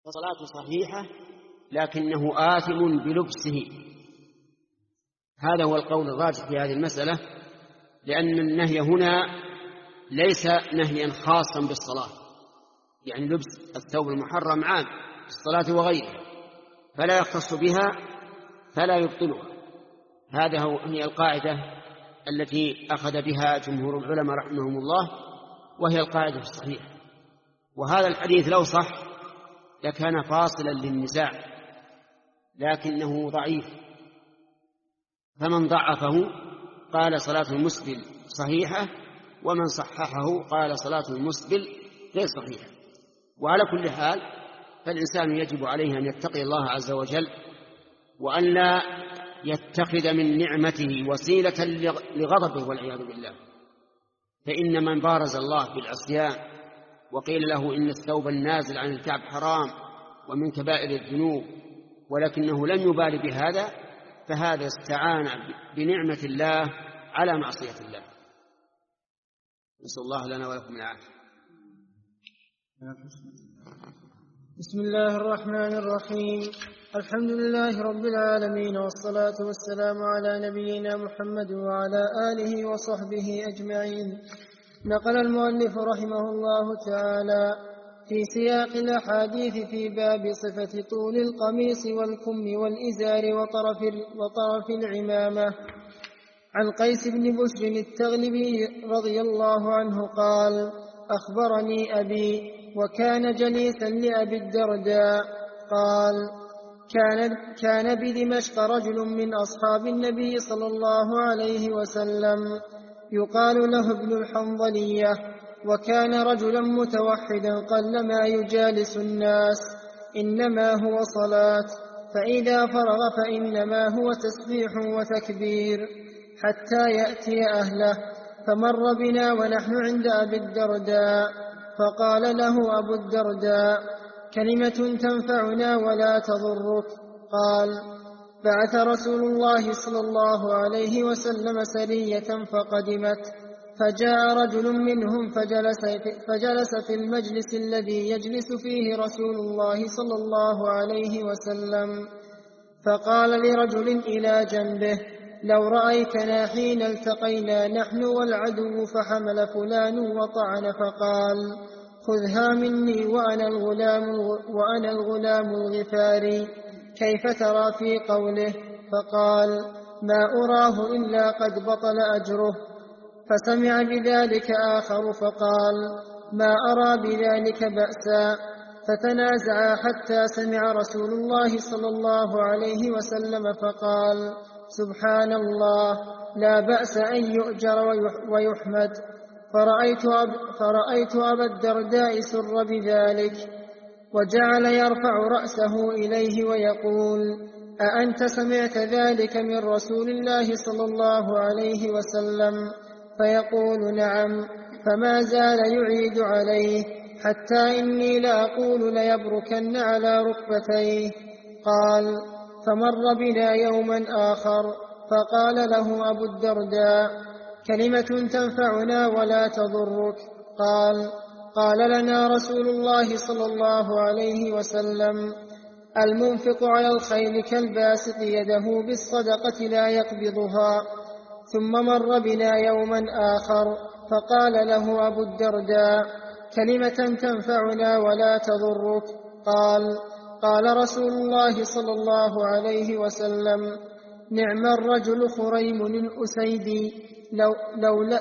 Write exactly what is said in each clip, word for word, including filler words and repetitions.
فصلاته صحيحة لكنه آثم بلبسه. هذا هو القول الراجح في هذه المسألة، لأن النهي هنا ليس نهيا خاصا بالصلاة، يعني لبس الثوب المحرم عام الصلاة وغيرها، فلا يختص بها فلا يبطلها. هذا هي القاعدة التي أخذ بها جمهور العلماء رحمهم الله، وهي القاعدة الصحيحة. وهذا الحديث لو صح لكان فاصلا للنزاع، لكنه ضعيف، فمن ضعفه قال صلاة المسبل صحيحة، ومن صححه قال صلاة المسبل غير صحيحة. وعلى كل حال فالإنسان يجب عليه أن يتقي الله عز وجل، وأن لا يتخذ من نعمته وسيلة لغضبه والعياذ بالله. فإن من بارز الله بالعصيان وقيل له إن الثوب النازل عن الكعب حرام ومن كبائر الذنوب، ولكنه لم يبال بهذا، فهذا استعان بنعمة الله على معصية الله. نسأل الله لنا ولكم العافية. بسم الله الرحمن الرحيم. الحمد لله رب العالمين، والصلاة والسلام على نبينا محمد وعلى آله وصحبه أجمعين. نقل المؤلف رحمه الله تعالى في سياق الأحاديث في باب صفة طول القميص والكم والإزار وطرف, وطرف العمامة عن قيس بن بشر التغلبي رضي الله عنه قال: أخبرني أبي وكان جليسا لأبي الدرداء قال: كان, كان بدمشق رجل من أصحاب النبي صلى الله عليه وسلم يقال له ابن الحنظلية، وكان رجلا متوحدا قلما يجالس الناس، إنما هو صلاة، فإذا فرغ فإنما هو تسبيح وتكبير حتى يأتي أهله. فمر بنا ونحن عند أبي الدرداء، فقال له أبو الدرداء: كلمة تنفعنا ولا تضرك. قال: بعث رسول الله صلى الله عليه وسلم سرية فقدمت، فجاء رجل منهم فجلس, فجلس في المجلس الذي يجلس فيه رسول الله صلى الله عليه وسلم، فقال لرجل إلى جنبه: لو رأيتنا حين التقينا نحن والعدو فحمل فلان وطعن، فقال: خذها مني وأنا الغلام, وأنا الغلام الغفاري، كيف ترى في قوله؟ فقال: ما أراه إلا قد بطل أجره. فسمع بذلك آخر فقال: ما أرى بذلك بأسا. فتنازعا حتى سمع رسول الله صلى الله عليه وسلم فقال: سبحان الله، لا بأس أن يؤجر ويحمد. فرأيت, أب فرأيت أبا الدرداء سر بذلك، وجعل يرفع رأسه إليه ويقول: أأنت سمعت ذلك من رسول الله صلى الله عليه وسلم؟ فيقول: نعم. فما زال يعيد عليه حتى إني لأقول ليبركن على ركبتيه. قال: فمر بنا يوما آخر فقال له أبو الدرداء: كلمة تنفعنا ولا تضرك. قال: قال لنا رسول الله صلى الله عليه وسلم: المنفق على الخيل كالباسط يده بالصدقة لا يقبضها. ثم مر بنا يوما آخر فقال له أبو الدرداء: كلمة تنفعنا ولا تضرك. قال: قال رسول الله صلى الله عليه وسلم: نعم الرجل خريم الأسيدي لو لولا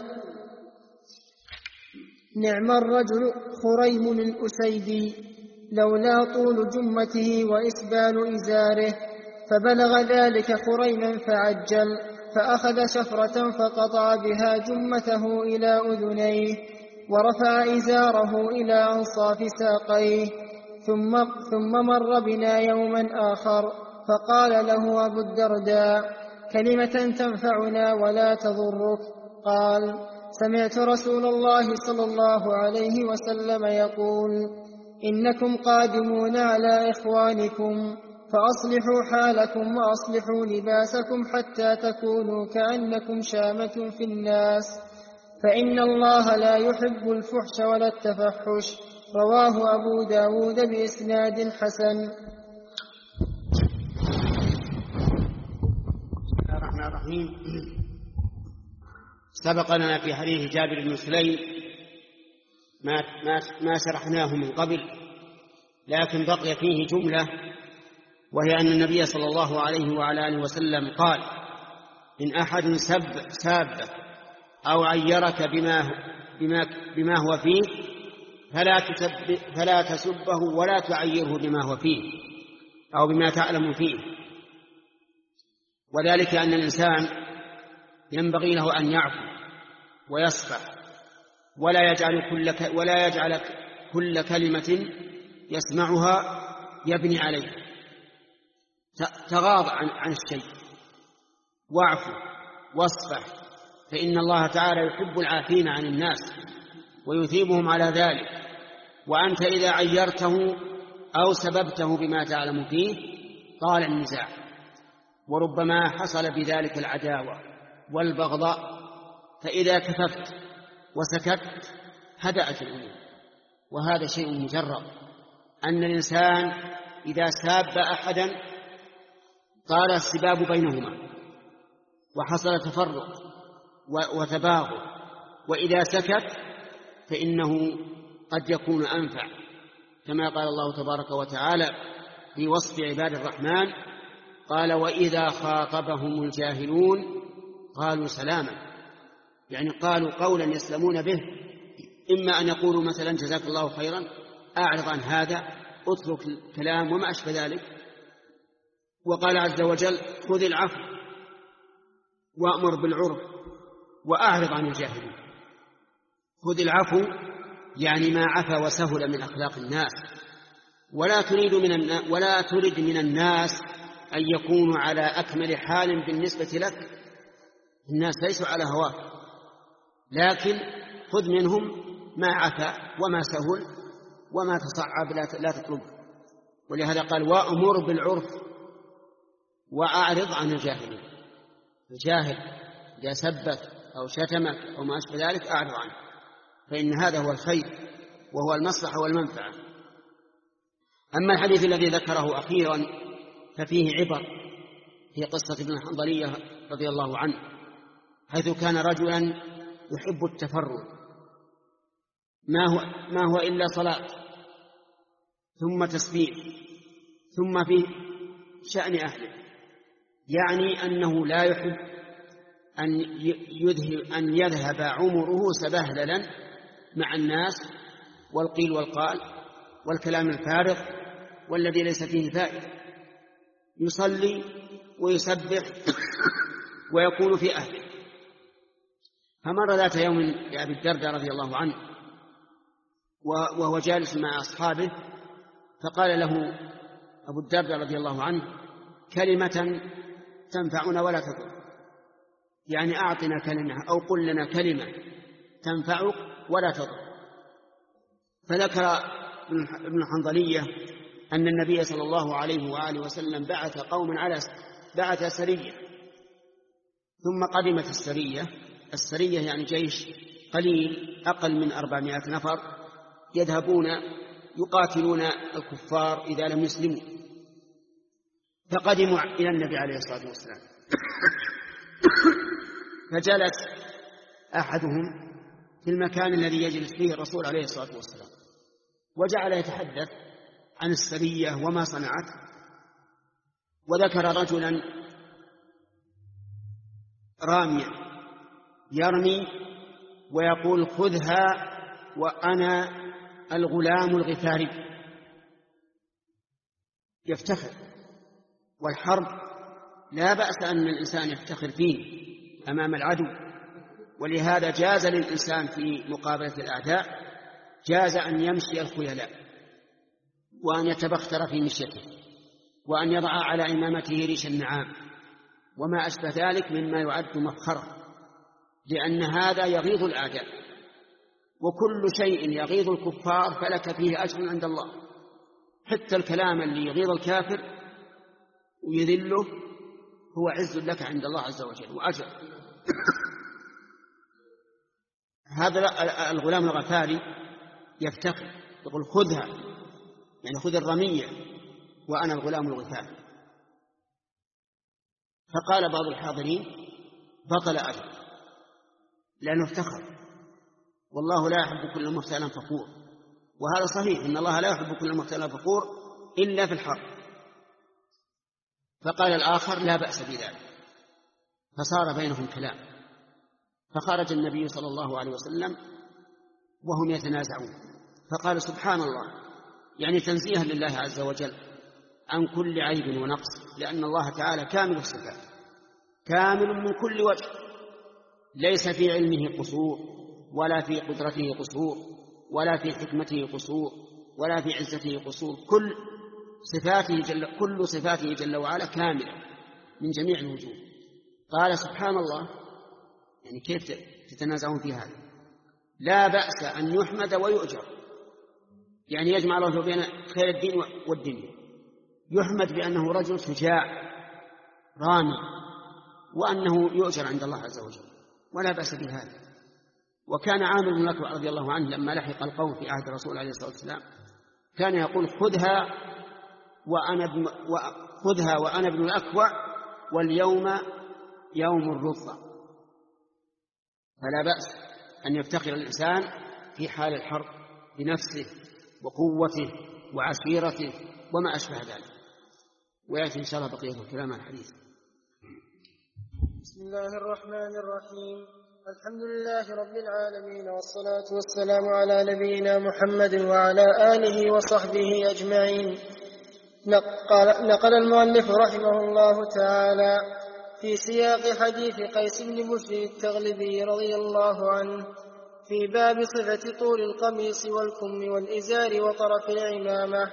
نعم الرجل خريم الأسيدي لولا طول جمته وإسبال إزاره. فبلغ ذلك خريما فعجل، فأخذ شفرة فقطع بها جمته إلى أذنيه، ورفع إزاره إلى أنصاف ساقيه. ثم, ثم مر بنا يوما آخر فقال له أبو الدرداء: كلمة تنفعنا ولا تضرك. قال: سمعت رسول الله صلى الله عليه وسلم يقول: إنكم قادمون على إخوانكم فأصلحوا حالكم وأصلحوا لباسكم حتى تكونوا كأنكم شامة في الناس، فإن الله لا يحب الفحش ولا التفحش، رواه أبو داود بإسناد حسن. بسم الله الرحمن الرحيم. سبق لنا في حديث جابر بن سليم ما, ما, ما شرحناه من قبل، لكن بقي فيه جملة، وهي أن النبي صلى الله عليه وعلى آله وسلم قال: إن أحد سب ساب أو عيرك بما, بما, بما هو فيه فلا, تسب فلا تسبه ولا تعيره بما هو فيه أو بما تعلم فيه. وذلك أن الإنسان ينبغي له أن يعفو ويصفح، ولا يجعل كل, ولا يجعل كل كلمة يسمعها يبني عليه. تغاض عن, عن الشيء واعفو واصفح، فإن الله تعالى يحب العافين عن الناس ويثيبهم على ذلك. وأنت إذا عيرته أو سببته بما تعلم فيه طال النزاع، وربما حصل بذلك العداوة والبغضاء، فإذا كففت وسكت هدأت الأمور. وهذا شيء مجرد، أن الإنسان إذا ساب أحدا طال السباب بينهما وحصل تفرق وتباغض، وإذا سكت فإنه قد يكون أنفع، كما قال الله تبارك وتعالى في وصف عباد الرحمن: قال: وإذا خاطبهم الجاهلون قالوا سلاما. يعني قالوا قولا يسلمون به، إما أن يقولوا مثلا: جزاك الله خيرا، أعرض عن هذا، اترك الكلام وما أشبه ذلك. وقال عز وجل: خذ العفو وأمر بالعرف وأعرض عن الجاهلين. خذ العفو يعني ما عفا وسهل من أخلاق الناس، ولا تريد من الناس ولا ترد من الناس أن يكونوا على أكمل حال بالنسبة لك. الناس ليسوا على هواك، لكن خذ منهم ما عفا وما سهل وما تصعب لا تطلب. ولهذا قال: وأمر بالعرف وأعرض عن الجاهلين. الجاهل إذا سبك أو شتمك أو ما أشبه ذلك أعرض عنه، فإن هذا هو الخير وهو المصلحة والمنفعة. أما الحديث الذي ذكره أخيرا ففيه عبر في قصة ابن الحنظلية رضي الله عنه، حيث كان رجلا يحب التفرد، ما هو, ما هو إلا صلاة ثم تسبيح ثم في شأن أهله، يعني أنه لا يحب أن يذهب, أن يذهب عمره سبهللا مع الناس والقيل والقال والكلام الفارغ والذي ليس فيه فائدة. يصلي ويسبح ويكون في أهله. فمر ذات يوم لأبي الدرداء رضي الله عنه وهو جالس مع أصحابه، فقال له أبو الدرداء رضي الله عنه: كلمة تنفعنا ولا تضر، يعني أعطنا كلمة أو قل لنا كلمة تنفعك ولا تضر. فذكر ابن الحنظلية أن النبي صلى الله عليه وآله وسلم بعث قوما على بعث سرية، ثم قدمت السرية. السرية يعني جيش قليل أقل من أربعمائة نفر يذهبون يقاتلون الكفار إذا لم يسلموا. فقدموا إلى النبي عليه الصلاة والسلام، فجلس أحدهم في المكان الذي يجلس فيه الرسول عليه الصلاة والسلام، وجعل يتحدث عن السرية وما صنعت، وذكر رجلا راميا يرمي ويقول: خذها وأنا الغلام الغفاري. يفتخر، والحرب لا بأس أن الإنسان يفتخر فيه أمام العدو، ولهذا جاز للإنسان في مقابلة الأعداء جاز أن يمشي الخيلاء، وأن يتبختر في مشيته، وأن يضع على إمامته ريش النعام وما أشبه ذلك مما يعد مفخرا، لأن هذا يغيظ الأعداء، وكل شيء يغيظ الكفار فلك فيه أجر عند الله. حتى الكلام اللي يغيظ الكافر ويذله هو عز لك عند الله عز وجل وأجر. هذا الغلام الغفاري يفتخر يقول خذها، يعني خذ الرمية وأنا الغلام الغثاء. فقال بعض الحاضرين بطل أجر، لأنه افتخر، والله لا يحب كل مختال فخور. وهذا صحيح، إن الله لا يحب كل مختال فخور إلا في الحرب. فقال الآخر لا بأس بذلك، فصار بينهم كلام. فخرج النبي صلى الله عليه وسلم وهم يتنازعون، فقال سبحان الله، يعني تنزيها لله عز وجل عن كل عيب ونقص، لأن الله تعالى كامل الصفات، كامل من كل وجه، ليس في علمه قصور، ولا في قدرته قصور، ولا في حكمته قصور، ولا في عزته قصور. كل صفاته جل, كل صفاته جل وعلا كاملة من جميع الوجوه. قال سبحان الله، يعني كيف تتنازعون في هذا؟ لا بأس أن يحمد ويؤجر، يعني يجمع الله بين خير الدين والدنيا. يحمد بأنه رجل شجاع رامي، وأنه يؤجر عند الله عز وجل، ولا بأس بهذا. وكان عامر بن الأكوع رضي الله عنه لما لحق القوم في عهد الرسول عليه الصلاة والسلام كان يقول خذها وأنا ابن, خذها وأنا ابن الأكوع، واليوم يوم الرضا. فلا بأس أن يفتخر الإنسان في حال الحرب بنفسه وقوته وعشيرته وما أشبه ذلك. ويأتي إن شاء الله بقية الكلام عن الحديث. بسم الله الرحمن الرحيم. الحمد لله رب العالمين، والصلاة والسلام على نبينا محمد وعلى آله وصحبه أجمعين. نقل, نقل المؤلف رحمه الله تعالى في سياق حديث قيس بن بشر التغلبي رضي الله عنه في باب صفة طول القميص والكم والإزار وطرف العمامة.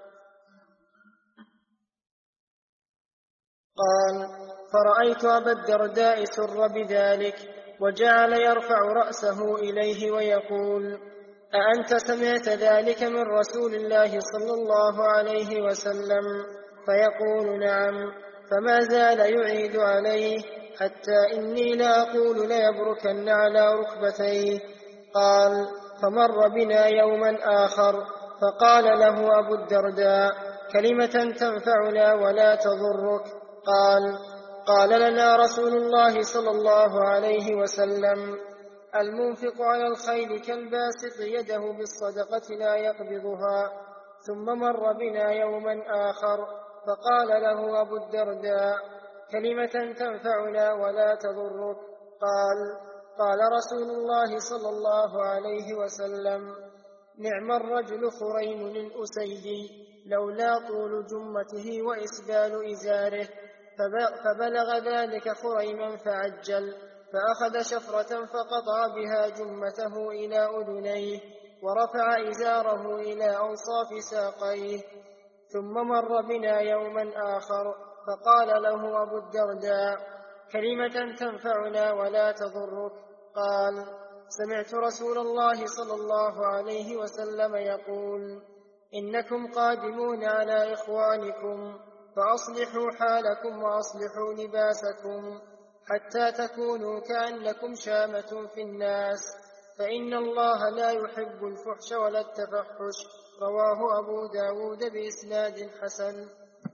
قال: فرأيت أبا الدرداء سر بذلك، وجعل يرفع رأسه إليه ويقول: أأنت سمعت ذلك من رسول الله صلى الله عليه وسلم؟ فيقول: نعم. فما زال يعيد عليه حتى إني لأقول ليبركن على ركبتيه. قال: فمر بنا يوما آخر فقال له أبو الدرداء: كلمة تنفعنا ولا تضرك. قال: قال لنا رسول الله صلى الله عليه وسلم: المنفق على الخيل كالباسط يده بالصدقة لا يقبضها. ثم مر بنا يوما آخر فقال له أبو الدرداء: كلمة تنفعنا ولا تضرك. قال: قال رسول الله صلى الله عليه وسلم: نعم الرجل خريم الأسيدي، لولا طول جمته وإسبال إزاره. فبلغ ذلك خريما فعجل، فأخذ شفرة فقطع بها جمته إلى أذنيه، ورفع إزاره إلى أنصاف ساقيه. ثم مر بنا يوما آخر فقال له أبو الدرداء: كلمة تنفعنا ولا تضرك. قال: سمعت رسول الله صلى الله عليه وسلم يقول: إنكم قادمون على إخوانكم، فأصلحوا حالكم وأصلحوا لباسكم، حتى تكونوا كأنكم شامة في الناس، فإن الله لا يحب الفحش ولا التفحش. رواه أبو داود بإسناد حسن.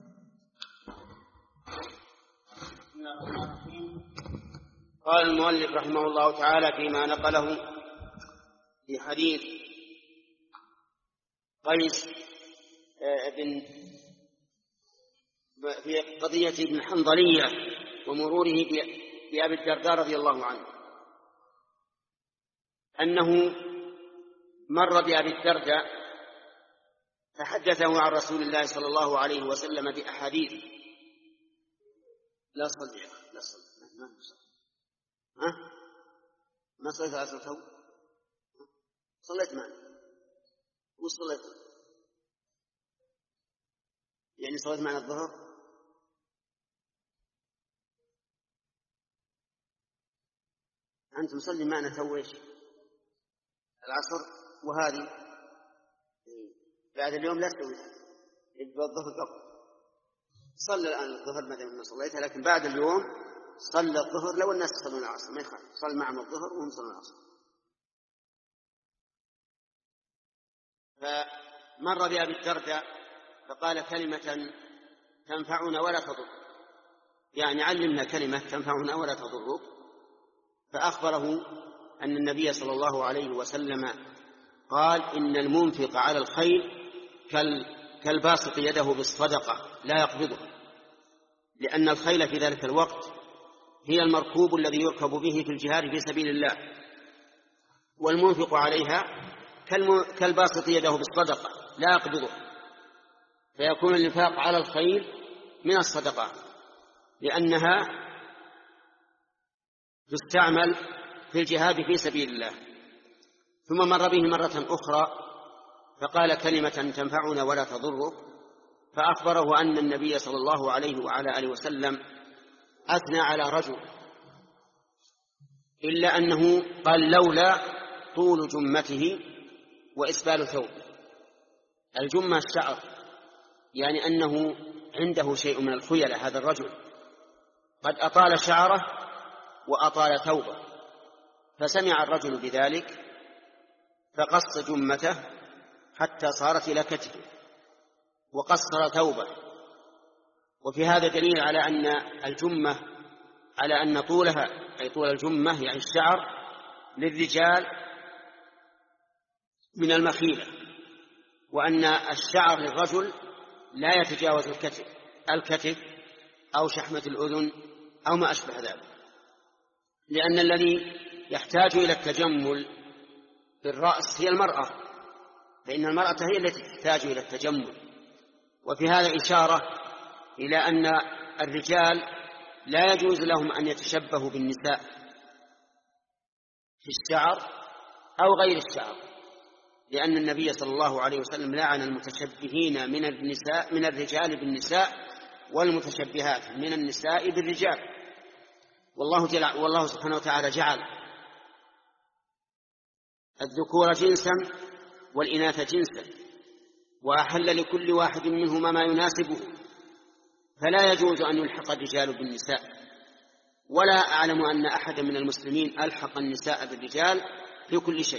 قال المؤلف رحمه الله تعالى فيما نقله في حديث قيس بن في قضية ابن حنظلية ومروره بأبي الدرداء رضي الله عنه، أنه مر بأبي الدرداء فحدثه عن رسول الله صلى الله عليه وسلم بأحاديث. لا صلي لا صلي ما صلي ها ما صليت على الصلاة، صليت معنا وش صليت؟ يعني صليت معنا الظهر؟ أنت مصلي معنا تو إيش؟ العصر، وهذه بعد اليوم لا تسوي يبقى الظهر قبل. صلى الآن الظهر ما دام صليتها، لكن بعد اليوم صلى الظهر لو الناس يصلون العصر ما يخالف، صلى معهم الظهر وهم يصلون العصر. فمر بأبي الدرداء فقال كلمة تنفعنا ولا تضر، يعني علمنا كلمة تنفعنا ولا تضر. فأخبره أن النبي صلى الله عليه وسلم قال إن المنفق على الخير كالباسط يده بالصدقة لا يقبضه، لأن الخيل في ذلك الوقت هي المركوب الذي يركب به في الجهاد في سبيل الله، والمنفق عليها كالباسط يده بالصدقة لا يقبضه، فيكون الإنفاق على الخيل من الصدقة لأنها تستعمل في الجهاد في سبيل الله. ثم مر به مرة أخرى فقال كلمة تنفعنا ولا تضر، فأخبره أن النبي صلى الله عليه وعلى آله وسلم أثنى على رجل، إلا أنه قال لولا طول جمته وإسبال ثوب. الجمة الشعر، يعني أنه عنده شيء من الخيلة هذا الرجل، قد أطال شعره وأطال ثوبه، فسمع الرجل بذلك فقص جمته حتى صارت إلى كتفه وقصر ثوبه. وفي هذا دليل على أن الجمة على أن طولها أي طول الجمة يعني الشعر للرجال من المخيلة، وأن الشعر للرجل لا يتجاوز الكتف الكتف أو شحمة الأذن أو ما أشبه ذلك، لأن الذي يحتاج إلى التجمل في الرأس هي المرأة، فإن المرأة هي التي تحتاج إلى التجمل. وفي هذا إشارة إلى أن الرجال لا يجوز لهم أن يتشبهوا بالنساء في الشعر أو غير الشعر، لأن النبي صلى الله عليه وسلم لعن المتشبهين من النساء من الرجال بالنساء والمتشبهات من النساء بالرجال. والله, جل والله سبحانه وتعالى جعل الذكور جنسا والإناث جنسا، وأحل لكل واحد منهما ما يناسبه، فلا يجوز أن يلحق الرجال بالنساء. ولا أعلم أن أحد من المسلمين ألحق النساء بالرجال في كل شيء،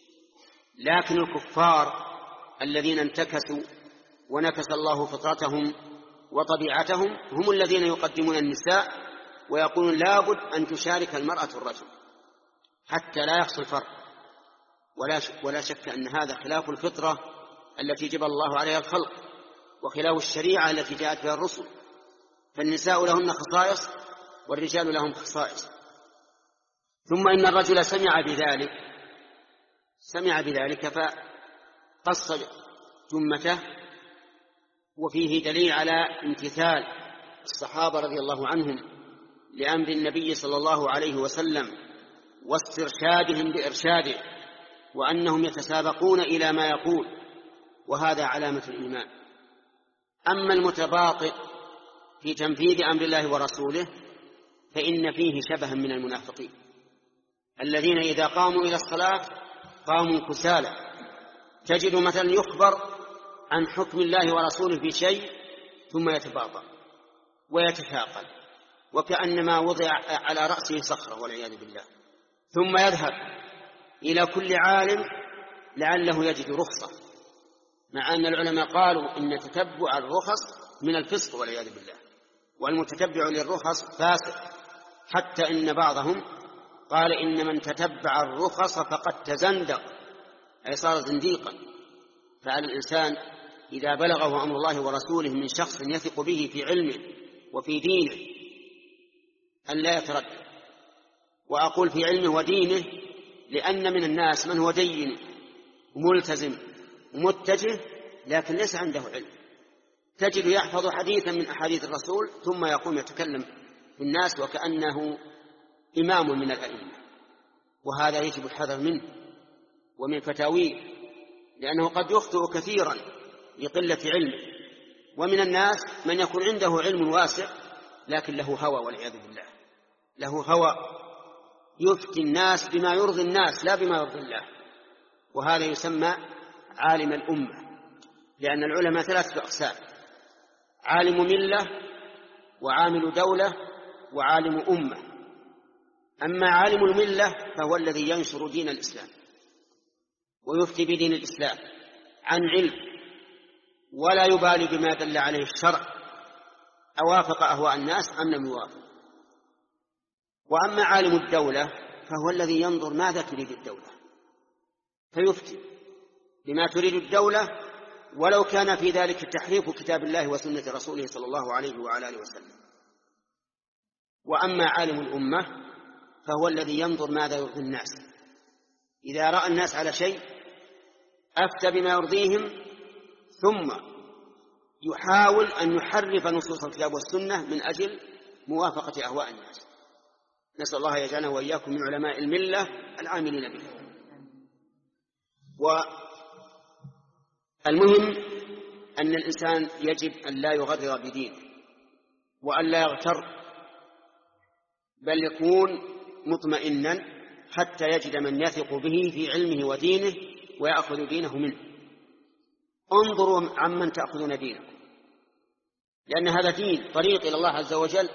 لكن الكفار الذين انتكسوا ونكس الله فطرتهم وطبيعتهم هم الذين يقدمون النساء ويقولون لابد أن تشارك المرأة الرجل حتى لا يحصل فرق. ولا شك أن هذا خلاف الفطرة التي جبل الله عليها الخلق، وخلاف الشريعة التي جاءت بها الرسل، فالنساء لهن خصائص والرجال لهم خصائص. ثم إن الرجل سمع بذلك سمع بذلك فقص جمته، وفيه دليل على امتثال الصحابة رضي الله عنهم لأمر النبي صلى الله عليه وسلم واسترشادهم بإرشاده، وأنهم يتسابقون إلى ما يقول، وهذا علامة الإيمان. أما المتباطئ في تنفيذ أمر الله ورسوله فإن فيه شبها من المنافقين الذين إذا قاموا إلى الصلاة قاموا كسالى. تجد مثلا يخبر عن حكم الله ورسوله في شيء ثم يتباطأ ويتثاقل وكأنما وضع على رأسه صخرة والعياذ بالله، ثم يذهب إلى كل عالم لعله يجد رخصة، مع أن العلماء قالوا إن تتبع الرخص من الفسق والعياذ بالله، والمتتبع للرخص فاسق، حتى إن بعضهم قال إن من تتبع الرخص فقد تزندق، أي صار زنديقا. فعلى الإنسان إذا بلغه أمر الله ورسوله من شخص يثق به في علمه وفي دينه أن لا يتردد. وأقول في علمه ودينه لأن من الناس من هو دين وملتزم ومتجه لكن ليس عنده علم، تجد يحفظ حديثا من أحاديث الرسول ثم يقوم يتكلم في الناس وكأنه إمام من الأئمة، وهذا يجب الحذر منه ومن فتاويه، لأنه قد يخطئ كثيرا لقلة علمه. ومن الناس من يكون عنده علم واسع لكن له هوى والعياذ بالله، له هوى يفتي الناس بما يرضي الناس لا بما يرضي الله، وهذا يسمى عالم الأمة، لأن العلماء ثلاثة أقسام: عالم ملة وعامل دولة وعالم أمة. أما عالم الملة فهو الذي ينشر دين الإسلام ويفتي بدين الإسلام عن علم ولا يبالي بما دل عليه الشرع أوافق أهواء الناس أم لم يوافق. وأما عالم الدولة فهو الذي ينظر ماذا تريد الدولة فيفتي بما تريد الدولة ولو كان في ذلك تحريف كتاب الله وسنة رسوله صلى الله عليه وعلى آله وسلم. وأما عالم الأمة فهو الذي ينظر ماذا يرضي الناس، إذا رأى الناس على شيء أفتى بما يرضيهم ثم يحاول أن يحرف نصوص الكتاب والسنة من أجل موافقة أهواء الناس. نسأل الله يجعلنا وإياكم من علماء الملة العاملين بها. والمهم أن الإنسان يجب أن لا يغرر بدينه وأن لا يغتر، بل يكون مطمئنا حتى يجد من يثق به في علمه ودينه ويأخذ دينه منه. انظروا عمن تأخذون دينكم، لأن هذا دين طريق إلى الله عز وجل.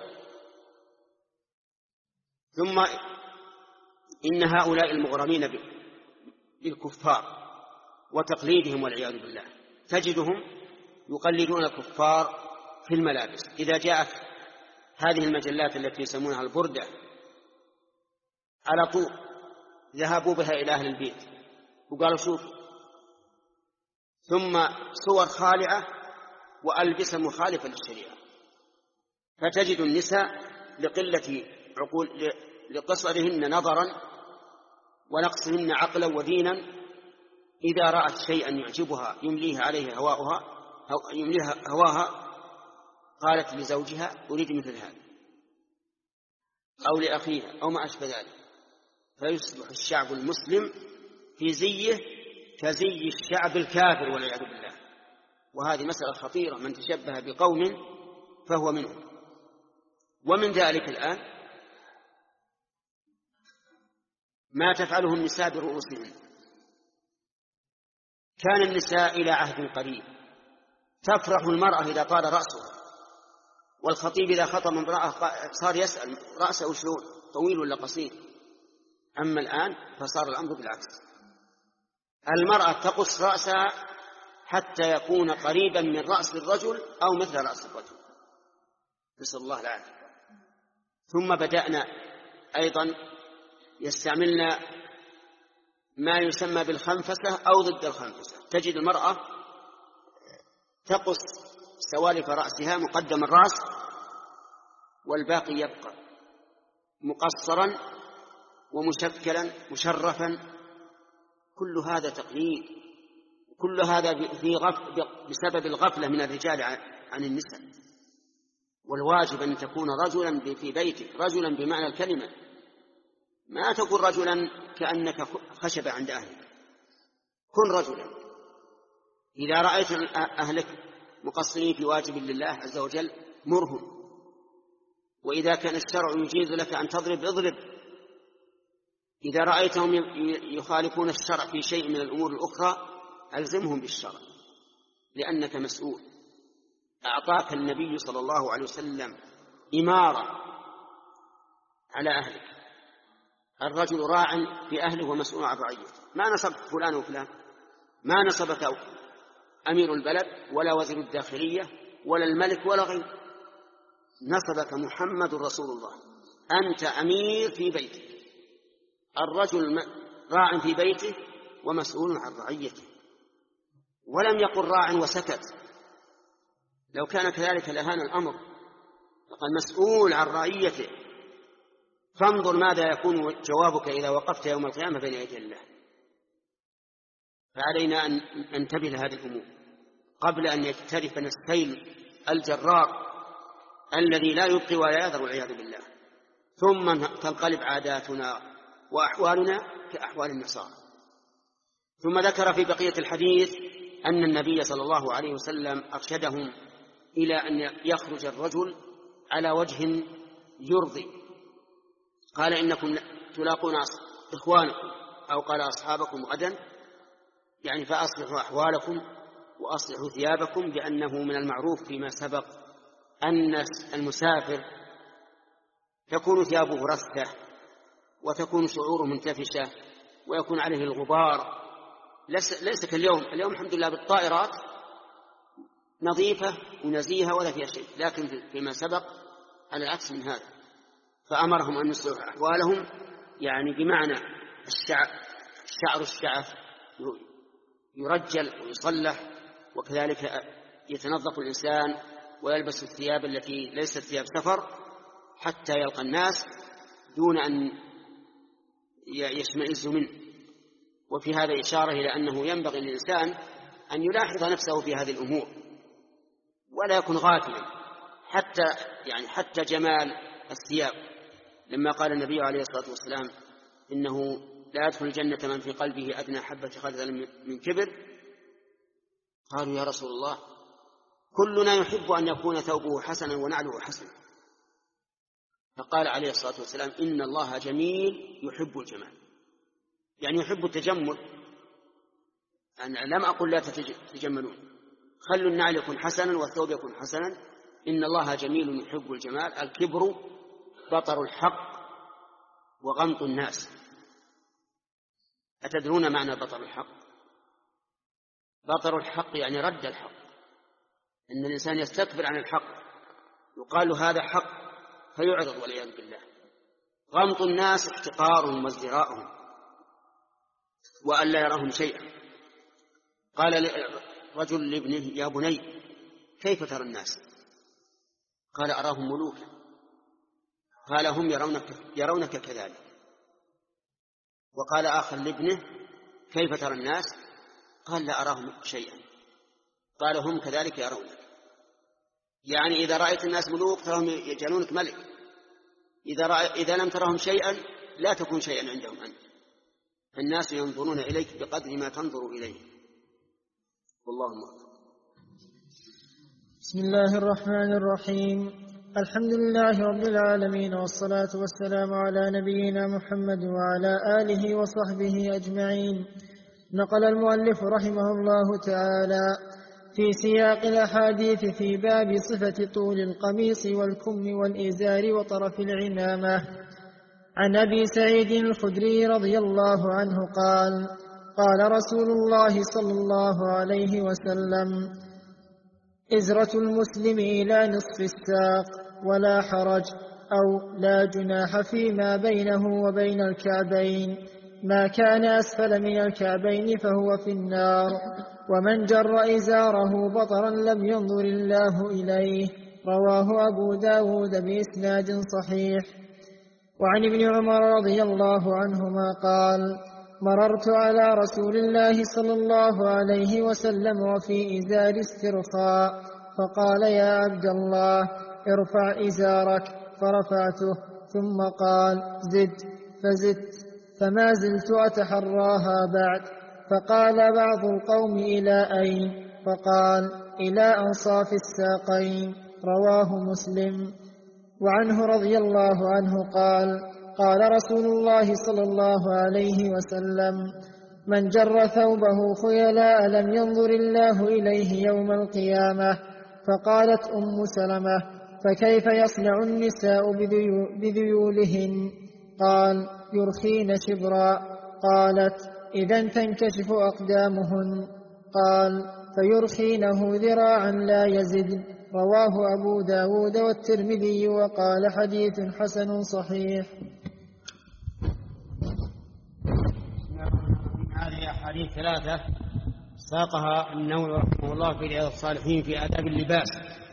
ثم إن هؤلاء المغرمين بالكفار وتقليدهم والعياذ بالله تجدهم يقلدون الكفار في الملابس. إذا جاءت هذه المجلات التي يسمونها البردة على طول ذهبوا بها إلى أهل البيت وقالوا شوف، ثم صور خالعة وألبسة مخالفة للشريعة. فتجد النساء لقلة عقول لقصرهن نظرا ونقصهن عقلا ودينا إذا رأت شيئا يعجبها يمليه عليه هواها أو يمليها هواها قالت لزوجها أريد مثل هذا أو لأخيها أو ما أشبه ذلك، فيصبح الشعب المسلم في زيه كزي الشعب الكافر والعياذ بالله. وهذه مسألة خطيرة، من تشبه بقوم فهو منهم. ومن ذلك الآن ما تفعله النساء برؤوسهن. كان النساء إلى عهد قريب تفرح المرأة إذا طال رأسها، والخطيب إذا خطب امرأة صار يسأل رأسه شلون طويل ولا قصير. أما الآن فصار الأمر بالعكس، المرأة تقص رأسها حتى يكون قريبا من رأس الرجل أو مثل رأس الرجل، نسأل الله العافية. ثم بدأنا أيضا يستعملنا ما يسمى بالخنفسة أو ضد الخنفسة. تجد المرأة تقص سوالف رأسها مقدم الرأس والباقي يبقى مقصرا ومشكلا مشرفا. كل هذا تقليد، كل هذا في غفل بسبب الغفلة من الرجال عن النساء. والواجب أن تكون رجلا في بيتك، رجلا بمعنى الكلمة، ما تكون رجلا كأنك خشب عند أهلك. كن رجلا. إذا رأيت أهلك مقصرين في واجب لله عز وجل مرهم، وإذا كان الشرع يجيز لك أن تضرب اضرب. إذا رأيتهم يخالفون الشرع في شيء من الأمور الأخرى ألزمهم بالشرع، لأنك مسؤول. أعطاك النبي صلى الله عليه وسلم إمارة على أهلك. الرجل راع في أهله ومسؤول عن رعيته. ما نصبك فلان وفلان، ما نصبك أمير البلد ولا وزير الداخلية ولا الملك ولا غيره، نصبك محمد رسول الله. أنت أمير في بيتك، الرجل راع في بيته ومسؤول عن رعيته. ولم يقل راع وسكت، لو كان كذلك لهان الأمر، فقد مسؤول عن رعيته. فانظر ماذا يكون جوابك إذا وقفت يوم القيامة بين يدي الله. فعلينا أن ننتبه لهذه الأمور قبل أن يجترفنا السيل الجرار الذي لا يبقي ولا يذر والعياذ بالله، ثم تنقلب عاداتنا وأحوالنا كأحوال النصارى. ثم ذكر في بقية الحديث أن النبي صلى الله عليه وسلم أرشدهم إلى أن يخرج الرجل على وجه يرضي. قال إنكم تلاقون إخوانكم أو قال أصحابكم غدا، يعني فأصلحوا أحوالكم وأصلحوا ثيابكم، لأنه من المعروف فيما سبق أن المسافر تكون ثيابه رثة وتكون شعوره منتفشة ويكون عليه الغبار ليس كاليوم. اليوم الحمد لله بالطائرات نظيفة ونزيهة ولا فيها شيء، لكن فيما سبق على العكس من هذا، فأمرهم أن يصلحوا أحوالهم، يعني بمعنى الشعر, الشعر الشعف يرجل ويصلح، وكذلك يتنظف الإنسان ويلبس الثياب التي ليست ثياب سفر حتى يلقى الناس دون أن يشمئز منه. وفي هذا إشارة إلى أنه ينبغي للإنسان أن يلاحظ نفسه في هذه الأمور ولا يكون غافلا، حتى يعني حتى جمال الثياب. لما قال النبي عليه الصلاة والسلام إنه لا يدخل الجنة من في قلبه أدنى حبة خردل من كبر، قالوا يا رسول الله كلنا يحب أن يكون ثوبه حسنا ونعله حسنا، فقال عليه الصلاة والسلام إن الله جميل يحب الجمال، يعني يحب التجمل. أنا لم أقل لا تتجملون، خلوا النعل يكون حسنا والثوب يكون حسنا، إن الله جميل يحب الجمال. الكبر بطر الحق وغمط الناس. أتدرون معنى بطر الحق؟ بطر الحق يعني رد الحق، إن الإنسان يستكبر عن الحق، يقال له هذا حق فيعرض والعياذ بالله. غمط الناس احتقارهم وازدراءهم وأن لا يراهم شيئا. قال رجل لابنه يا بني كيف ترى الناس؟ قال أراهم ملوكا. قال هم يرونك, يرونك كذلك. وقال آخر لابنه كيف ترى الناس؟ قال لا أراهم شيئا. قال هم كذلك يرونك. يعني إذا رأيت الناس ملوك تراهم يجعلونك ملك، إذا, رأي إذا لم ترهم شيئا لا تكون شيئا عندهم أنت. الناس ينظرون إليك بقدر ما تنظر إليه. والله أكبر. بسم الله الرحمن الرحيم. الحمد لله رب العالمين، والصلاة والسلام على نبينا محمد وعلى آله وصحبه أجمعين. نقل المؤلف رحمه الله تعالى في سياق الأحاديث في باب صفة طول القميص والكم والإزار وطرف العمامة عن أبي سعيد الخدري رضي الله عنه قال قال رسول الله صلى الله عليه وسلم إزرة المسلم إلى نصف الساق ولا حرج أو لا جناح فيما بينه وبين الكعبين، ما كان أسفل من الكعبين فهو في النار، ومن جر إزاره بطرا لم ينظر الله إليه. رواه أبو داود بإسناد صحيح. وعن ابن عمر رضي الله عنهما قال مررت على رسول الله صلى الله عليه وسلم وفي إزار استرخاء، فقال يا عبد الله ارفع إزارك، فرفعته، ثم قال زد، فزدت، فما زلت أتحراها بعد. فقال بعض القوم إلى أين؟ فقال إلى أنصاف الساقين. رواه مسلم. وعنه رضي الله عنه قال قال رسول الله صلى الله عليه وسلم من جر ثوبه خيلاء لم ينظر الله إليه يوم القيامة. فقالت أم سلمة فكيف يصنع النساء بذيولهن؟ قال يرخين شبرا. قالت إذن تنكشف أقدامهن. قال فيرخينه ذراعا لا يزد. رواه أبو داود والترمذي وقال حديث حسن صحيح. هذه أحاديث ثلاثة ساقها النووي رحمه الله في رياض الصالحين في آداب اللباس.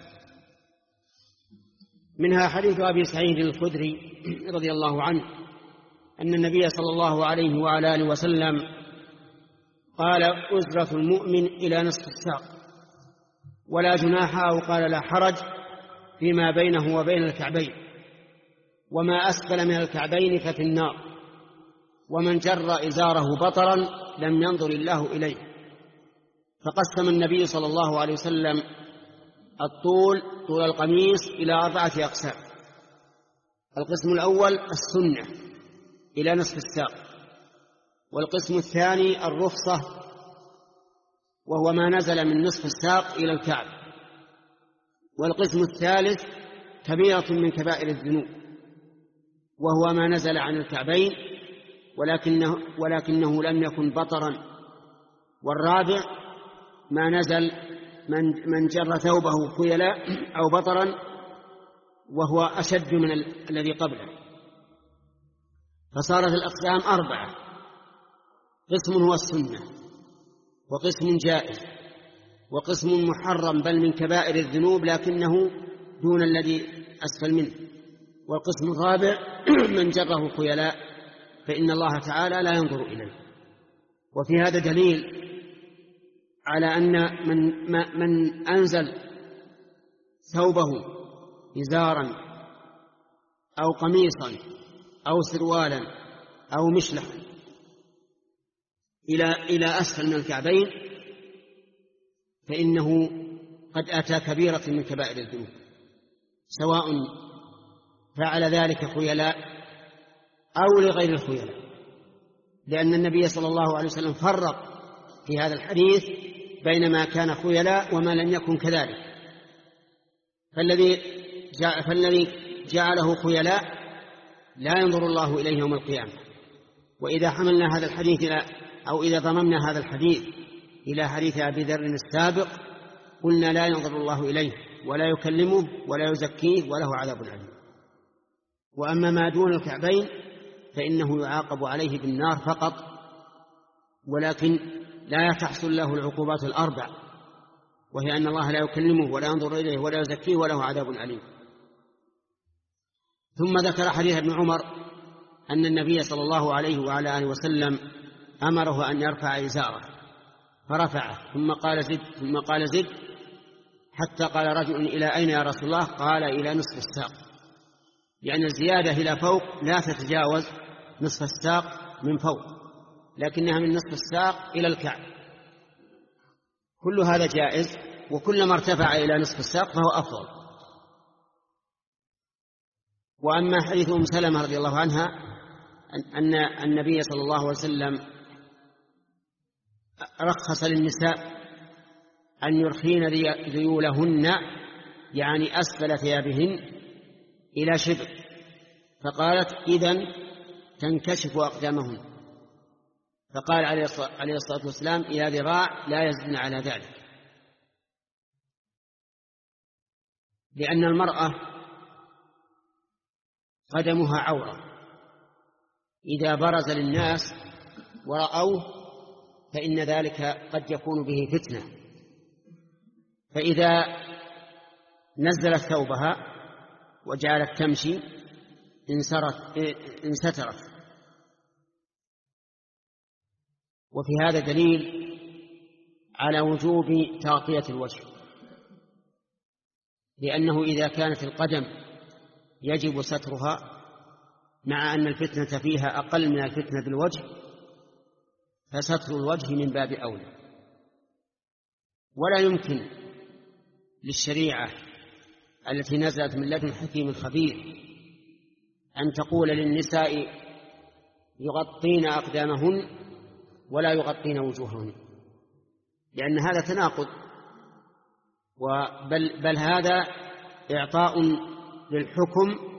منها حديث أبي سعيد الخدري رضي الله عنه أن النبي صلى الله عليه وعلى آله وسلم قال أزرة المؤمن إلى نصف الساق ولا جناح أو قال لا حرج فيما بينه وبين الكعبين، وما أسفل من الكعبين ففي النار، ومن جر إزاره بطرا لم ينظر الله إليه. فقسم النبي صلى الله عليه وسلم الطول طول القميص إلى أربعة أقسام. القسم الأول السنة إلى نصف الساق، والقسم الثاني الرخصة وهو ما نزل من نصف الساق إلى الكعب، والقسم الثالث كبيرة من كبائر الذنوب وهو ما نزل عن الكعبين ولكنه, ولكنه لم يكن بطرا والرابع ما نزل من, من جر ثوبه خيلاء أو بطرا وهو أشد من ال... الذي قبله. فصارت الأقسام أربعة: قسم هو السنة، وقسم جائز، وقسم محرم بل من كبائر الذنوب لكنه دون الذي أسفل منه، والقسم الرابع من جره خيلاء فإن الله تعالى لا ينظر إليه. وفي هذا دليل على أن من, من أنزل ثوبه إزارا أو قميصا أو سروالا أو مشلحا إلى إلى أسفل من الكعبين فإنه قد أتى كبيرة من كبائر الذنوب، سواء فعل ذلك خيلاء أو لغير الخيلاء، لأن النبي صلى الله عليه وسلم فرق في هذا الحديث بين ما كان خيلاء وما لم يكن كذلك. فالذي فالذي جعله خيلاء لا ينظر الله إليه يوم القيامة. وإذا حملنا هذا الحديث إلى أو إذا ضممنا هذا الحديث إلى حديث أبي ذر السابق قلنا لا ينظر الله إليه ولا يكلمه ولا يزكيه وله عذاب أليم. وأما ما دون الكعبين فإنه يعاقب عليه بالنار فقط، ولكن لا تحصل له العقوبات الأربع، وهي أن الله لا يكلمه ولا ينظر إليه ولا يزكيه وله عذاب أليم. ثم ذكر حديث ابن عمر أن النبي صلى الله عليه وعلى آله وسلم أمره أن يرفع إزاره فرفعه ثم قال زد ثم قال زد حتى قال رجل: إلى أين يا رسول الله؟ قال: إلى نصف الساق، لأن الزيادة إلى فوق لا تتجاوز نصف الساق من فوق، لكنها من نصف الساق إلى الكعب. كل هذا جائز، وكلما ارتفع إلى نصف الساق فهو أفضل. وأما حديث أم سلمة رضي الله عنها أن النبي صلى الله عليه وسلم رخص للنساء أن يرخين ذيولهن، يعني أسفل ثيابهن، إلى شبر، فقالت: إذن تنكشف أقدامهن. فقال عليه الصلاة والسلام: إلى ذراع لا يزدن على ذلك، لأن المرأة قدمها عورة، إذا برز للناس ورأوه فإن ذلك قد يكون به فتنة، فإذا نزلت ثوبها وجعلت تمشي انسترت. وفي هذا دليل على وجوب تغطية الوجه، لأنه إذا كانت القدم يجب سترها مع أن الفتنة فيها أقل من الفتنة بالوجه، فستر الوجه من باب أولى. ولا يمكن للشريعة التي نزلت من لدن حكيم خبير أن تقول للنساء يغطين أقدامهن ولا يغطين وجوههن، لأن هذا تناقض، بل, بل هذا إعطاء للحكم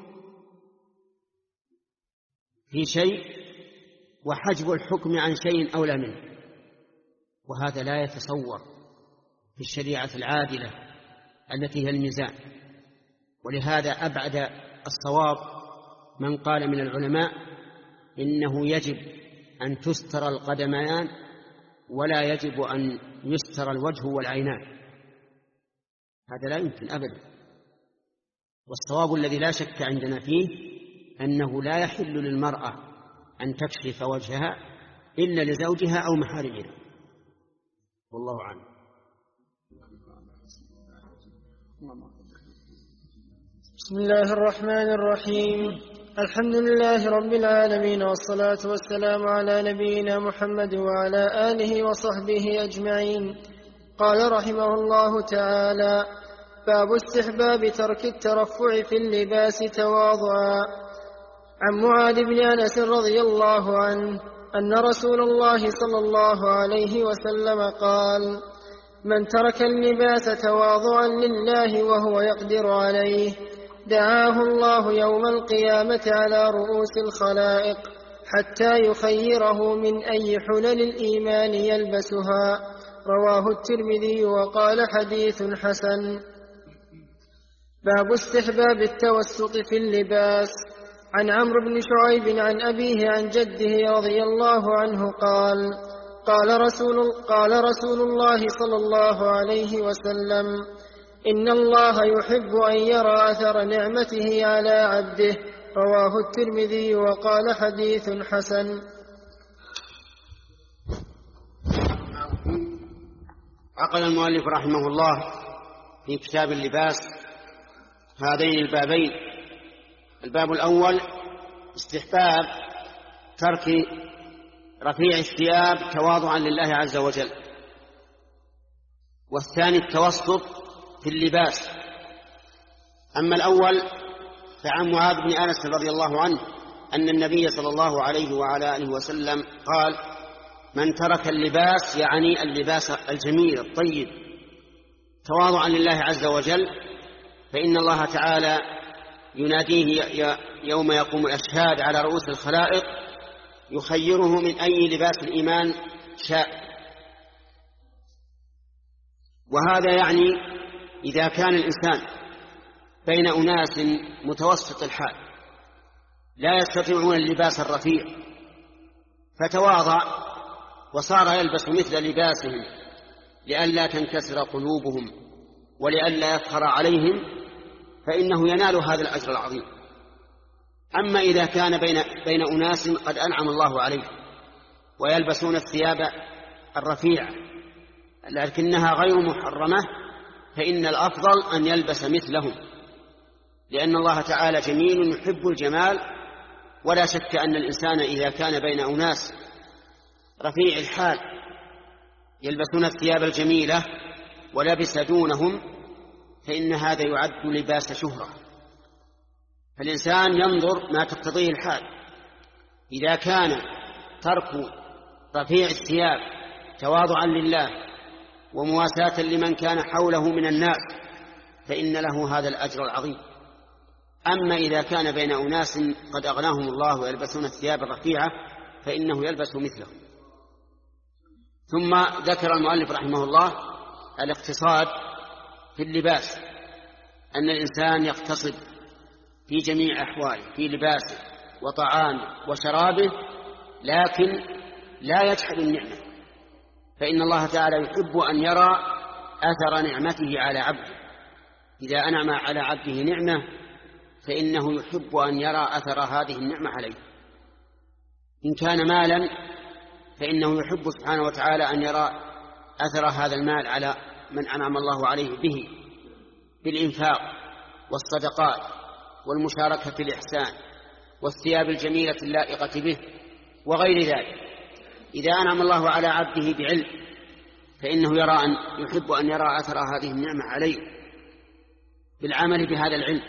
في شيء وحجب الحكم عن شيء أولى منه، وهذا لا يتصور في الشريعة العادلة التي هي الميزان. ولهذا أبعد الصواب من قال من العلماء إنه يجب أن تستر القدمان ولا يجب أن يستر الوجه والعينان، هذا لا يمكن أبدا. والصواب الذي لا شك عندنا فيه أنه لا يحل للمرأة أن تكشف وجهها إلا لزوجها أو محارمها، والله أعلم. بسم الله الرحمن الرحيم. الحمد لله رب العالمين، والصلاة والسلام على نبينا محمد وعلى آله وصحبه أجمعين. قال رحمه الله تعالى: باب استحباب ترك الترفع في اللباس تواضعا. عن معاذ بن أنس رضي الله عنه أن رسول الله صلى الله عليه وسلم قال: من ترك اللباس تواضعا لله وهو يقدر عليه دعاه الله يوم القيامة على رؤوس الخلائق حتى يخيره من أي حلل الإيمان يلبسها. رواه الترمذي وقال حديث حسن. باب استحباب التوسط في اللباس. عن عمرو بن شعيب عن أبيه عن جده رضي الله عنه قال قال رسول, قال رسول الله صلى الله عليه وسلم: إن الله يحب أن يرى أثر نعمته على عبده. رواه الترمذي وقال حديث حسن. عقد المؤلف رحمه الله في كتاب اللباس هذين البابين. الباب الأول استحباب ترك رفيع الثياب تواضعا لله عز وجل، والثاني التوسط في اللباس. أما الأول فعن معاذ بن أنس رضي الله عنه أن النبي صلى الله عليه وعلى آله وسلم قال: من ترك اللباس، يعني اللباس الجميل الطيب، تواضعا لله عز وجل، فإن الله تعالى يناديه يوم يقوم الأشهاد على رؤوس الخلائق يخيره من أي لباس الإيمان شاء. وهذا يعني إذا كان الإنسان بين أناس متوسط الحال لا يستطيعون اللباس الرفيع فتواضع وصار يلبس مثل لباسهم لئلا تنكسر قلوبهم ولئلا يفخر عليهم، فإنه ينال هذا الأجر العظيم. أما إذا كان بين, بين أناس قد أنعم الله عليه ويلبسون الثياب الرفيعة لكنها غير محرمة، فإن الأفضل أن يلبس مثلهم، لأن الله تعالى جميل يحب الجمال. ولا شك أن الإنسان إذا كان بين أناس رفيع الحال يلبسون الثياب الجميلة ولبس دونهم فإن هذا يعد لباس شهرة. فالإنسان ينظر ما تقتضيه الحال. إذا كان ترك رفيع الثياب تواضعا لله ومواساة لمن كان حوله من الناس فإن له هذا الأجر العظيم. أما إذا كان بين أناس قد أغناهم الله ويلبسون الثياب الرفيعة فإنه يلبس مثلهم. ثم ذكر المؤلف رحمه الله الاقتصاد في اللباس، أن الإنسان يقتصد في جميع أحواله في لباسه وطعامه وشرابه، لكن لا يجحد النعمة، فإن الله تعالى يحب أن يرى أثر نعمته على عبده. إذا أنعم على عبده نعمة فإنه يحب أن يرى أثر هذه النعمة عليه. إن كان مالا فإنه يحب سبحانه وتعالى أن يرى أثر هذا المال على من أنعم الله عليه به بالإنفاق والصدقات والمشاركة في الإحسان والثياب الجميلة اللائقة به وغير ذلك. إذا أنعم الله على عبده بعلم فإنه يرى أن يحب أن يرى أثر هذه النعمة عليه بالعمل بهذا العلم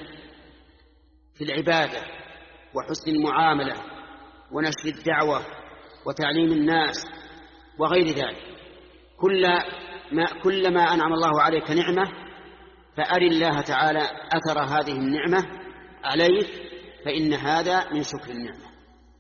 في العبادة وحسن المعاملة ونشر الدعوة وتعليم الناس وغير ذلك. كلما كل أنعم الله عليك نعمة فأر الله تعالى أثر هذه النعمة عليك، فإن هذا من شكر النعمة.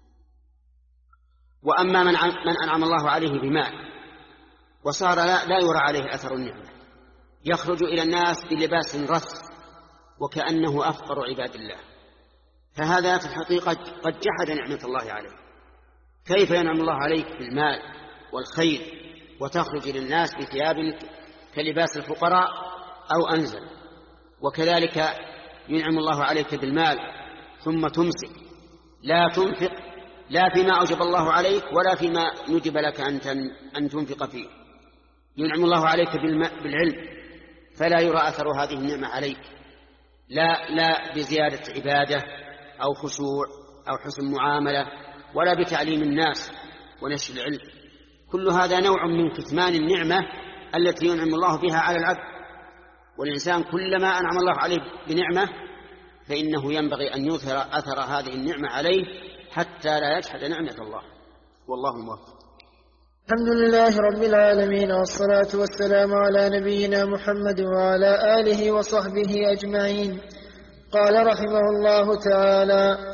وأما من أنعم الله عليه بمال وصار لا, لا يرى عليه أثر النعمة، يخرج إلى الناس بلباس رث وكأنه أفقر عباد الله، فهذا في الحقيقة قد جحد نعمة الله عليه. كيف ينعم الله عليك بالمال والخير وتخرج إلى الناس بثياب كلباس الفقراء أو أنزل؟ وكذلك ينعم الله عليك بالمال ثم تمسك لا تنفق لا فيما أوجب الله عليك ولا فيما ندب لك أن تنفق فيه. ينعم الله عليك بالعلم فلا يرى أثر هذه النعمة عليك، لا, لا بزيادة عبادة أو خشوع أو حسن معاملة ولا بتعليم الناس ونشر العلم. كل هذا نوع من كتمان النعمة التي ينعم الله بها على العبد. والإنسان كلما أنعم الله عليه بنعمة فإنه ينبغي أن يظهر أثر هذه النعمة عليه حتى لا يجحد نعمة الله. والله موفق. الحمد لله رب العالمين، والصلاة والسلام على نبينا محمد وعلى آله وصحبه أجمعين. قال رحمه الله تعالى: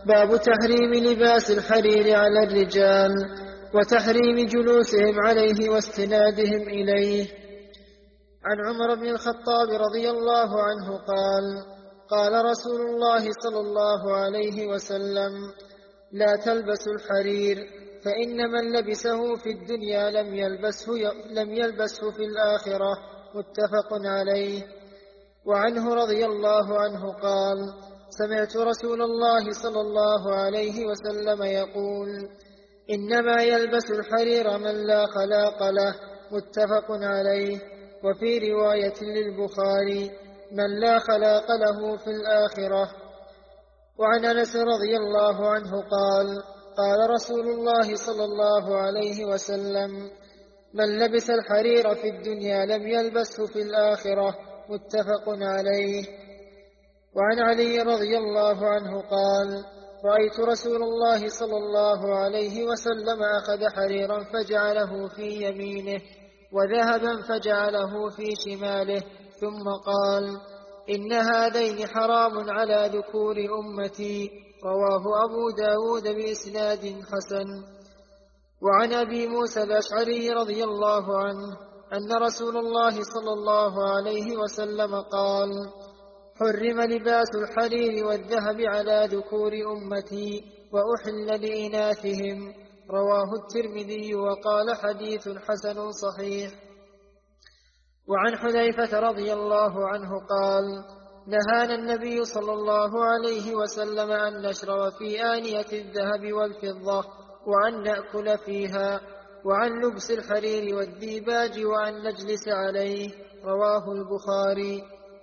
باب تحريم لباس الحرير على الرجال وتحريم جلوسهم عليه واستنادهم إليه. عن عمر بن الخطاب رضي الله عنه قال قال رسول الله صلى الله عليه وسلم لا تلبسوا الحرير فإن من لبسه في الدنيا لم يلبسه, لم يلبسه في الآخرة، متفق عليه. وعنه رضي الله عنه قال سمعت رسول الله صلى الله عليه وسلم يقول إنما يلبس الحرير من لا خلاق له، متفق عليه. وفي رواية للبخاري من لا خلاق له في الآخرة. وعن أنس رضي الله عنه قال قال رسول الله صلى الله عليه وسلم من لبس الحرير في الدنيا لم يلبسه في الآخرة، متفق عليه. وعن علي رضي الله عنه قال رأيت رسول الله صلى الله عليه وسلم أخذ حريرا فجعله في يمينه وذهبا فجعله في شماله، ثم قال إن هذين حرام على ذكور أمتي، رواه أبو داود بإسناد حسن. وعن أبي موسى الأشعري رضي الله عنه أن رسول الله صلى الله عليه وسلم قال حرم لباس الحرير والذهب على ذكور أمتي وأحل لإناثهم، رواه الترمذي وقال حديث حسن صحيح. وعن حذيفة رضي الله عنه قال نهانا النبي صلى الله عليه وسلم أن نشرب في آنية الذهب والفضة وأن نأكل فيها، وعن لبس الحرير والديباج وأن نجلس عليه، رواه البخاري.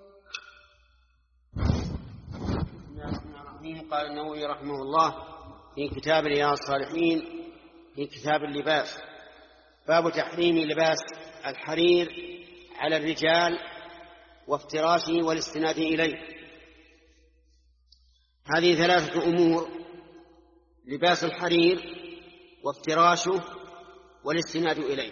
قال النووي رحمه الله في كتاب رياض الصالحين في كتاب اللباس باب تحريم لباس الحرير على الرجال وافتراشه والاستناد إليه. هذه ثلاثة أمور: لباس الحرير وافتراشه والاستناد إليه.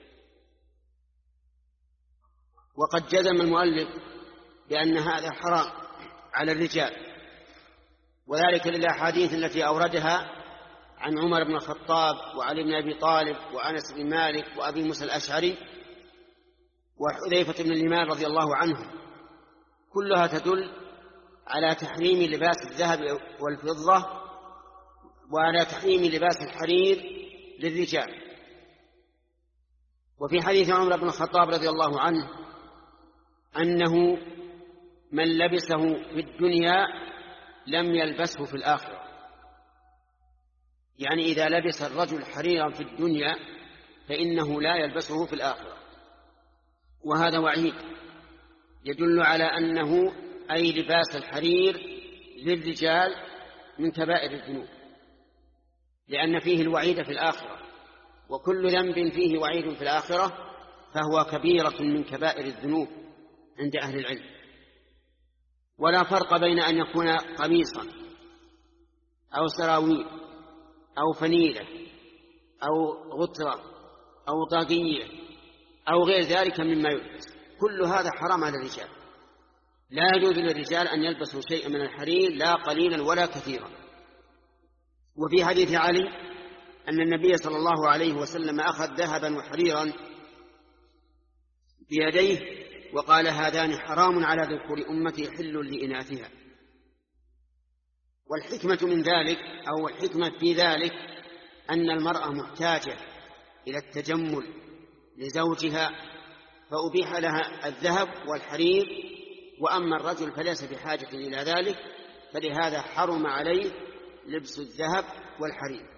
وقد جزم المؤلف بأن هذا حرام على الرجال، وذلك للأحاديث التي أوردها عن عمر بن الخطاب وعلي بن أبي طالب وأنس بن مالك وأبي موسى الأشعري وحذيفة بن اليمان رضي الله عنهم، كلها تدل على تحريم لباس الذهب والفضة وعلى تحريم لباس الحرير للرجال. وفي حديث عمر بن الخطاب رضي الله عنه أنه من لبسه في الدنيا لم يلبسه في الآخرة، يعني إذا لبس الرجل حريرا في الدنيا فإنه لا يلبسه في الآخرة. وهذا وعيد يدل على أنه أي لباس الحرير للرجال من كبائر الذنوب، لأن فيه الوعيد في الآخرة، وكل ذنب فيه وعيد في الآخرة فهو كبيرة من كبائر الذنوب عند أهل العلم. ولا فرق بين أن يكون قميصا أو سراويل أو فنيلة أو غترة أو طاقية أو غير ذلك مما يلبس، كل هذا حرام على الرجال. لا يجوز للرجال أن يلبسوا شيئا من الحرير، لا قليلا ولا كثيرا. وفي حديث علي أن النبي صلى الله عليه وسلم أخذ ذهبا وحريرا بيديه وقال هذان حرام على ذكور أمتي حل لإناثها. والحكمة من ذلك أو الحكمة في ذلك أن المرأة محتاجة إلى التجمل لزوجها فأبيح لها الذهب والحرير، وأما الرجل فليس بحاجة إلى ذلك، فلهذا حرم عليه لبس الذهب والحرير.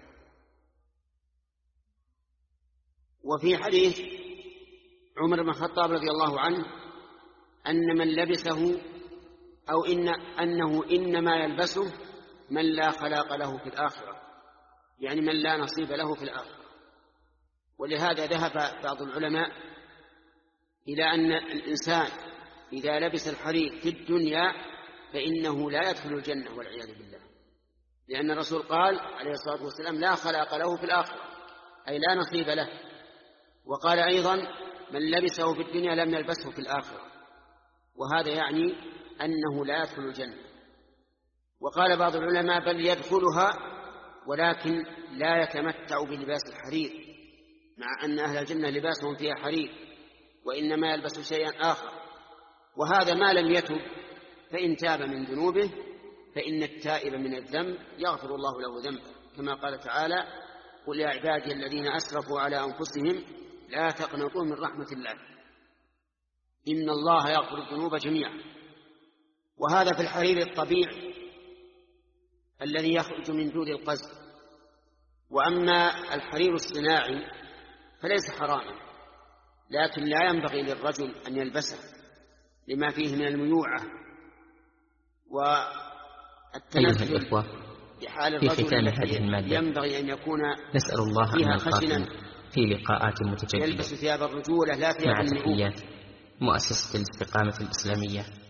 وفي حديث عمر بن الخطاب رضي الله عنه أن من لبسه أو إن أنه إنما يلبسه من لا خلاق له في الآخرة، يعني من لا نصيب له في الآخرة. ولهذا ذهب بعض العلماء إلى أن الإنسان إذا لبس الحرير في الدنيا فإنه لا يدخل الجنة والعياذ بالله، لأن الرسول قال عليه الصلاة والسلام لا خلاق له في الآخرة، أي لا نصيب له. وقال أيضا من لبسه في الدنيا لم يلبسه في الآخرة، وهذا يعني أنه لا يدخل الجنة. وقال بعض العلماء بل يدخلها ولكن لا يتمتع بلباس الحرير، مع أن أهل الجنة لباسهم فيها حرير، وإنما يلبس شيئا آخر. وهذا ما لم يتب، فإن تاب من ذنوبه فإن التائب من الذنب يغفر الله له ذنبه، كما قال تعالى: قل يا عبادي الذين أسرفوا على أنفسهم لا تقنطوا من رحمة الله إن الله يغفر الذنوب جميعا. وهذا في الحرير الطبيعي الذي يخرج من جود القز. وأما الحرير الصناعي فليس حراما، لكن لا ينبغي للرجل أن يلبسه لما فيه من الميوعة والتنزل بحال الرجل التي ينبغي أن يكون نسأل الله فيها خشنا في لقاءات متجددة يلبس ثياب الرجولة لا ثياب مع النبوة. تحيات مؤسسة الاستقامة الإسلامية.